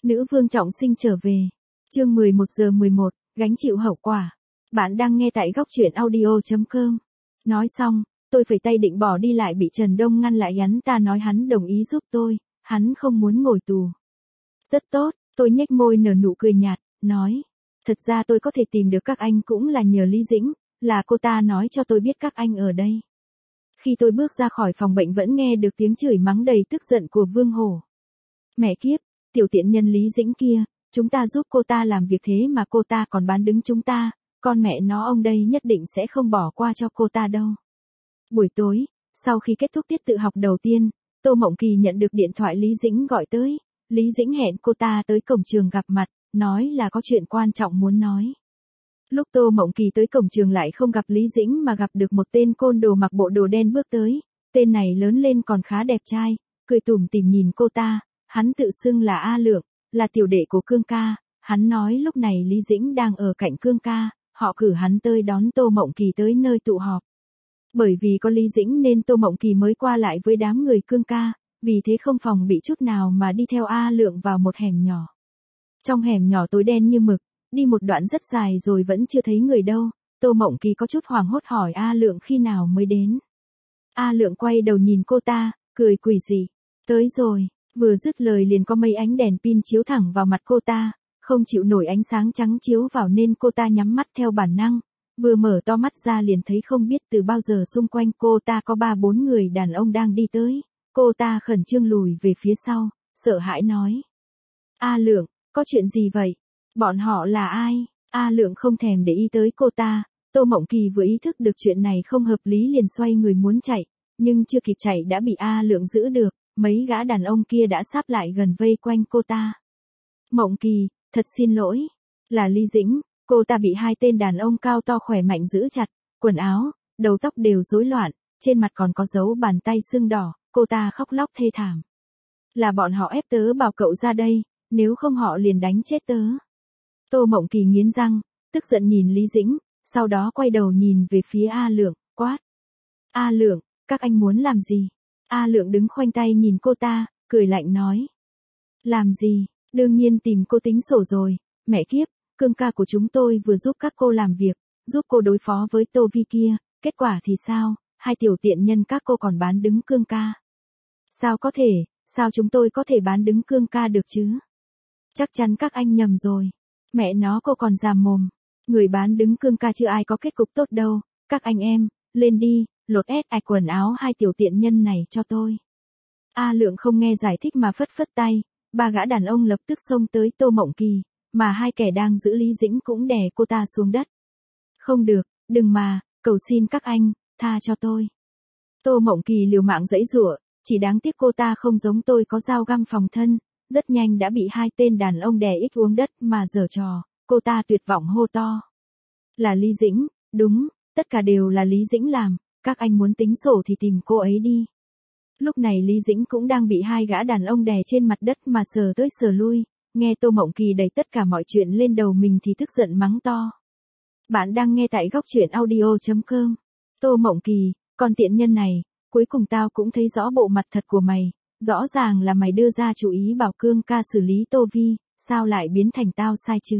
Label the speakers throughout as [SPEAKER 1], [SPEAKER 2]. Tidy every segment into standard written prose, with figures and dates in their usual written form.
[SPEAKER 1] Nữ vương trọng sinh trở về. Chương 11:11, gánh chịu hậu quả. Bạn đang nghe tại góc truyện audio.com. Nói xong, tôi phẩy tay định bỏ đi lại bị Trần Đông ngăn lại, hắn ta nói hắn đồng ý giúp tôi, hắn không muốn ngồi tù. Rất tốt, tôi nhếch môi nở nụ cười nhạt, nói. Thật ra tôi có thể tìm được các anh cũng là nhờ Lý Dĩnh, là cô ta nói cho tôi biết các anh ở đây. Khi tôi bước ra khỏi phòng bệnh vẫn nghe được tiếng chửi mắng đầy tức giận của Vương Hổ. Mẹ kiếp, tiểu tiện nhân Lý Dĩnh kia, chúng ta giúp cô ta làm việc thế mà cô ta còn bán đứng chúng ta, con mẹ nó ông đây nhất định sẽ không bỏ qua cho cô ta đâu. Buổi tối, sau khi kết thúc tiết tự học đầu tiên, Tô Mộng Kỳ nhận được điện thoại Lý Dĩnh gọi tới. Lý Dĩnh hẹn cô ta tới cổng trường gặp mặt, nói là có chuyện quan trọng muốn nói. Lúc Tô Mộng Kỳ tới cổng trường lại không gặp Lý Dĩnh mà gặp được một tên côn đồ mặc bộ đồ đen bước tới. Tên này lớn lên còn khá đẹp trai, cười tủm tỉm nhìn cô ta, hắn tự xưng là A Lượng, là tiểu đệ của Cương ca. Hắn nói lúc này Lý Dĩnh đang ở cạnh Cương ca, họ cử hắn tới đón Tô Mộng Kỳ tới nơi tụ họp. Bởi vì có Lý Dĩnh nên Tô Mộng Kỳ mới qua lại với đám người Cương ca, vì thế không phòng bị chút nào mà đi theo A Lượng vào một hẻm nhỏ. Trong hẻm nhỏ tối đen như mực, đi một đoạn rất dài rồi vẫn chưa thấy người đâu, Tô Mộng Kỳ có chút hoảng hốt hỏi A Lượng khi nào mới đến. A Lượng quay đầu nhìn cô ta, cười quỷ dị, tới rồi, vừa dứt lời liền có mấy ánh đèn pin chiếu thẳng vào mặt cô ta, không chịu nổi ánh sáng trắng chiếu vào nên cô ta nhắm mắt theo bản năng, vừa mở to mắt ra liền thấy không biết từ bao giờ xung quanh cô ta có 3-4 người đàn ông đang đi tới, cô ta khẩn trương lùi về phía sau, sợ hãi nói. A Lượng, có chuyện gì vậy? Bọn họ là ai? A Lượng không thèm để ý tới cô ta, Tô Mộng Kỳ vừa ý thức được chuyện này không hợp lý liền xoay người muốn chạy, nhưng chưa kịp chạy đã bị A Lượng giữ được, mấy gã đàn ông kia đã sáp lại gần vây quanh cô ta. Mộng Kỳ, thật xin lỗi, là Lý Dĩnh, cô ta bị hai tên đàn ông cao to khỏe mạnh giữ chặt, quần áo, đầu tóc đều rối loạn, trên mặt còn có dấu bàn tay sưng đỏ, cô ta khóc lóc thê thảm. Là bọn họ ép tớ bảo cậu ra đây, nếu không họ liền đánh chết tớ. Tô Mộng Kỳ nghiến răng, tức giận nhìn Lý Dĩnh, sau đó quay đầu nhìn về phía A Lượng, quát. A Lượng, các anh muốn làm gì? A Lượng đứng khoanh tay nhìn cô ta, cười lạnh nói. Làm gì? Đương nhiên tìm cô tính sổ rồi, mẹ kiếp, Cương ca của chúng tôi vừa giúp các cô làm việc, giúp cô đối phó với Tô Vi kia, kết quả thì sao, hai tiểu tiện nhân các cô còn bán đứng Cương ca. Sao có thể, sao chúng tôi có thể bán đứng Cương ca được chứ? Chắc chắn các anh nhầm rồi. Mẹ nó cô còn già mồm. Người bán đứng Cương ca chưa ai có kết cục tốt đâu. Các anh em, lên đi, lột quần áo hai tiểu tiện nhân này cho tôi. A Lượng không nghe giải thích mà phất phất tay. Ba gã đàn ông lập tức xông tới Tô Mộng Kỳ, mà hai kẻ đang giữ Lý Dĩnh cũng đè cô ta xuống đất. Không được, đừng mà, cầu xin các anh, tha cho tôi. Tô Mộng Kỳ liều mạng giãy giụa, chỉ đáng tiếc cô ta không giống tôi có dao găm phòng thân, rất nhanh đã bị hai tên đàn ông đè ích uống đất mà giở trò, cô ta tuyệt vọng hô to. Là Lý Dĩnh, đúng, tất cả đều là Lý Dĩnh làm, các anh muốn tính sổ thì tìm cô ấy đi. Lúc này Lý Dĩnh cũng đang bị hai gã đàn ông đè trên mặt đất mà sờ tới sờ lui, nghe Tô Mộng Kỳ đẩy tất cả mọi chuyện lên đầu mình thì tức giận mắng to. Bạn đang nghe tại góc truyện audio.com. Tô Mộng Kỳ, con tiện nhân này, cuối cùng tao cũng thấy rõ bộ mặt thật của mày, rõ ràng là mày đưa ra chủ ý bảo Cương ca xử lý Tô Vi, sao lại biến thành tao sai chứ?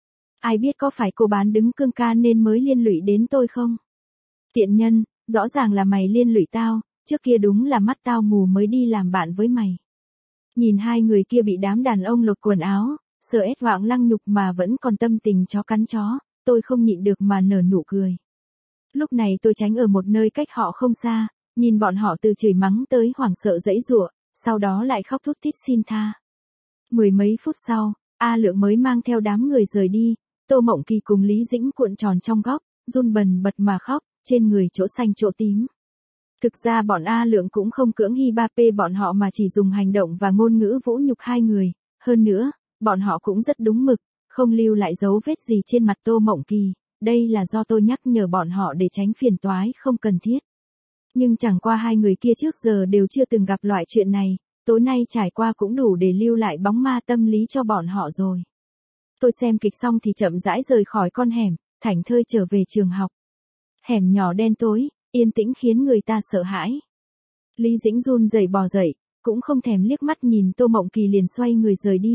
[SPEAKER 1] Ai biết có phải cô bán đứng Cương ca nên mới liên lụy đến tôi không? Tiện nhân, rõ ràng là mày liên lụy tao, trước kia đúng là mắt tao mù mới đi làm bạn với mày. Nhìn hai người kia bị đám đàn ông lột quần áo, sợ ép hoảng lăng nhục mà vẫn còn tâm tình chó cắn chó, tôi không nhịn được mà nở nụ cười. Lúc này tôi tránh ở một nơi cách họ không xa, nhìn bọn họ từ chửi mắng tới hoảng sợ giãy giụa, sau đó lại khóc thút thít xin tha. Mười mấy phút sau, A Lượng mới mang theo đám người rời đi, Tô Mộng Kỳ cùng Lý Dĩnh cuộn tròn trong góc, run bần bật mà khóc, trên người chỗ xanh chỗ tím. Thực ra bọn A Lượng cũng không cưỡng hi ba p bọn họ mà chỉ dùng hành động và ngôn ngữ vũ nhục hai người, hơn nữa, bọn họ cũng rất đúng mực, không lưu lại dấu vết gì trên mặt Tô Mộng Kỳ, đây là do tôi nhắc nhở bọn họ để tránh phiền toái không cần thiết. Nhưng chẳng qua hai người kia trước giờ đều chưa từng gặp loại chuyện này, tối nay trải qua cũng đủ để lưu lại bóng ma tâm lý cho bọn họ rồi. Tôi xem kịch xong thì chậm rãi rời khỏi con hẻm, thảnh thơi trở về trường học. Hẻm nhỏ đen tối, yên tĩnh khiến người ta sợ hãi. Lý Dĩnh run rẩy bò dậy, cũng không thèm liếc mắt nhìn Tô Mộng Kỳ liền xoay người rời đi,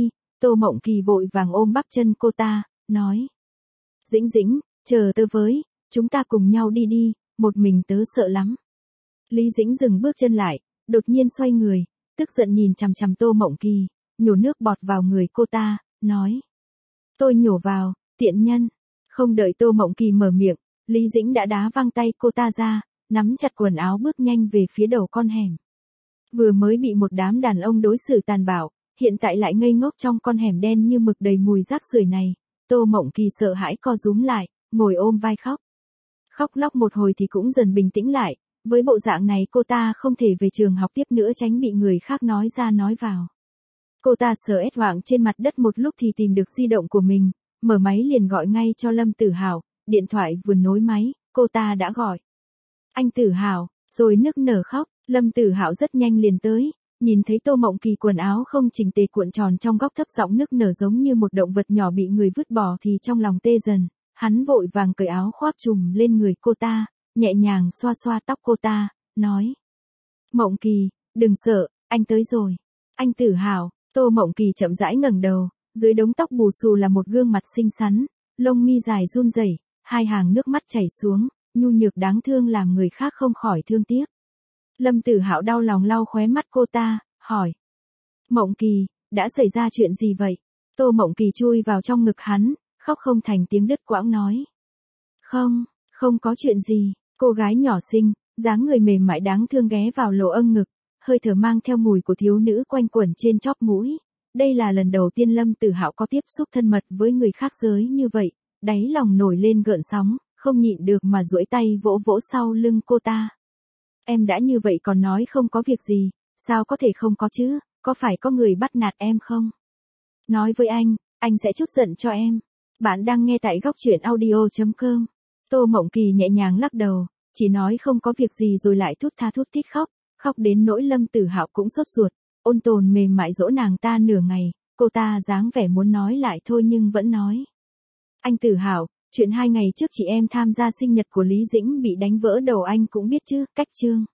[SPEAKER 1] Tô Mộng Kỳ vội vàng ôm bắp chân cô ta, nói. Dĩnh Dĩnh, chờ tớ với, chúng ta cùng nhau đi đi, một mình tớ sợ lắm. Lý Dĩnh dừng bước chân lại, đột nhiên xoay người, tức giận nhìn chằm chằm Tô Mộng Kỳ, nhổ nước bọt vào người cô ta, nói. Tôi nhổ vào, tiện nhân. Không đợi Tô Mộng Kỳ mở miệng, Lý Dĩnh đã đá văng tay cô ta ra, nắm chặt quần áo bước nhanh về phía đầu con hẻm. Vừa mới bị một đám đàn ông đối xử tàn bạo, hiện tại lại ngây ngốc trong con hẻm đen như mực đầy mùi rác rưởi này, Tô Mộng Kỳ sợ hãi co rúm lại, ngồi ôm vai khóc. Khóc lóc một hồi thì cũng dần bình tĩnh lại, với bộ dạng này cô ta không thể về trường học tiếp nữa tránh bị người khác nói ra nói vào. Cô ta sờ ét hoảng trên mặt đất một lúc thì tìm được di động của mình, mở máy liền gọi ngay cho Lâm Tử Hào, điện thoại vừa nối máy, cô ta đã gọi. Anh Tử Hào, rồi nức nở khóc, Lâm Tử Hạo rất nhanh liền tới, nhìn thấy Tô Mộng Kỳ quần áo không chỉnh tề cuộn tròn trong góc thấp giọng nức nở giống như một động vật nhỏ bị người vứt bỏ thì trong lòng tê dần, hắn vội vàng cởi áo khoác trùm lên người cô ta, nhẹ nhàng xoa xoa tóc cô ta, nói. Mộng Kỳ, đừng sợ, anh tới rồi. Anh Tử Hào. Tô Mộng Kỳ chậm rãi ngẩng đầu, dưới đống tóc bù xù là một gương mặt xinh xắn, lông mi dài run rẩy, hai hàng nước mắt chảy xuống, nhu nhược đáng thương làm người khác không khỏi thương tiếc. Lâm Tử Hạo đau lòng lau khóe mắt cô ta, hỏi. Mộng Kỳ, đã xảy ra chuyện gì vậy? Tô Mộng Kỳ chui vào trong ngực hắn, khóc không thành tiếng đứt quãng nói. Không có chuyện gì, cô gái nhỏ xinh, dáng người mềm mại đáng thương ghé vào lỗ âng ngực, hơi thở mang theo mùi của thiếu nữ quanh quẩn trên chóp mũi. Đây là lần đầu tiên Lâm Tử Hạo có tiếp xúc thân mật với người khác giới như vậy, đáy lòng nổi lên gợn sóng, không nhịn được mà duỗi tay vỗ vỗ sau lưng cô ta. Em đã như vậy còn nói không có việc gì, sao có thể không có chứ, có phải có người bắt nạt em không? Nói với anh sẽ trút giận cho em. Bạn đang nghe tại góc truyện audio.com. Tô Mộng Kỳ nhẹ nhàng lắc đầu, chỉ nói không có việc gì rồi lại thút tha thút thít khóc, khóc đến nỗi Lâm Tử Hạo cũng sốt ruột, ôn tồn mềm mại dỗ nàng ta nửa ngày, cô ta dáng vẻ muốn nói lại thôi nhưng vẫn nói. Anh Tử Hạo, chuyện 2 ngày trước chị em tham gia sinh nhật của Lý Dĩnh bị đánh vỡ đầu anh cũng biết chứ, cách chương.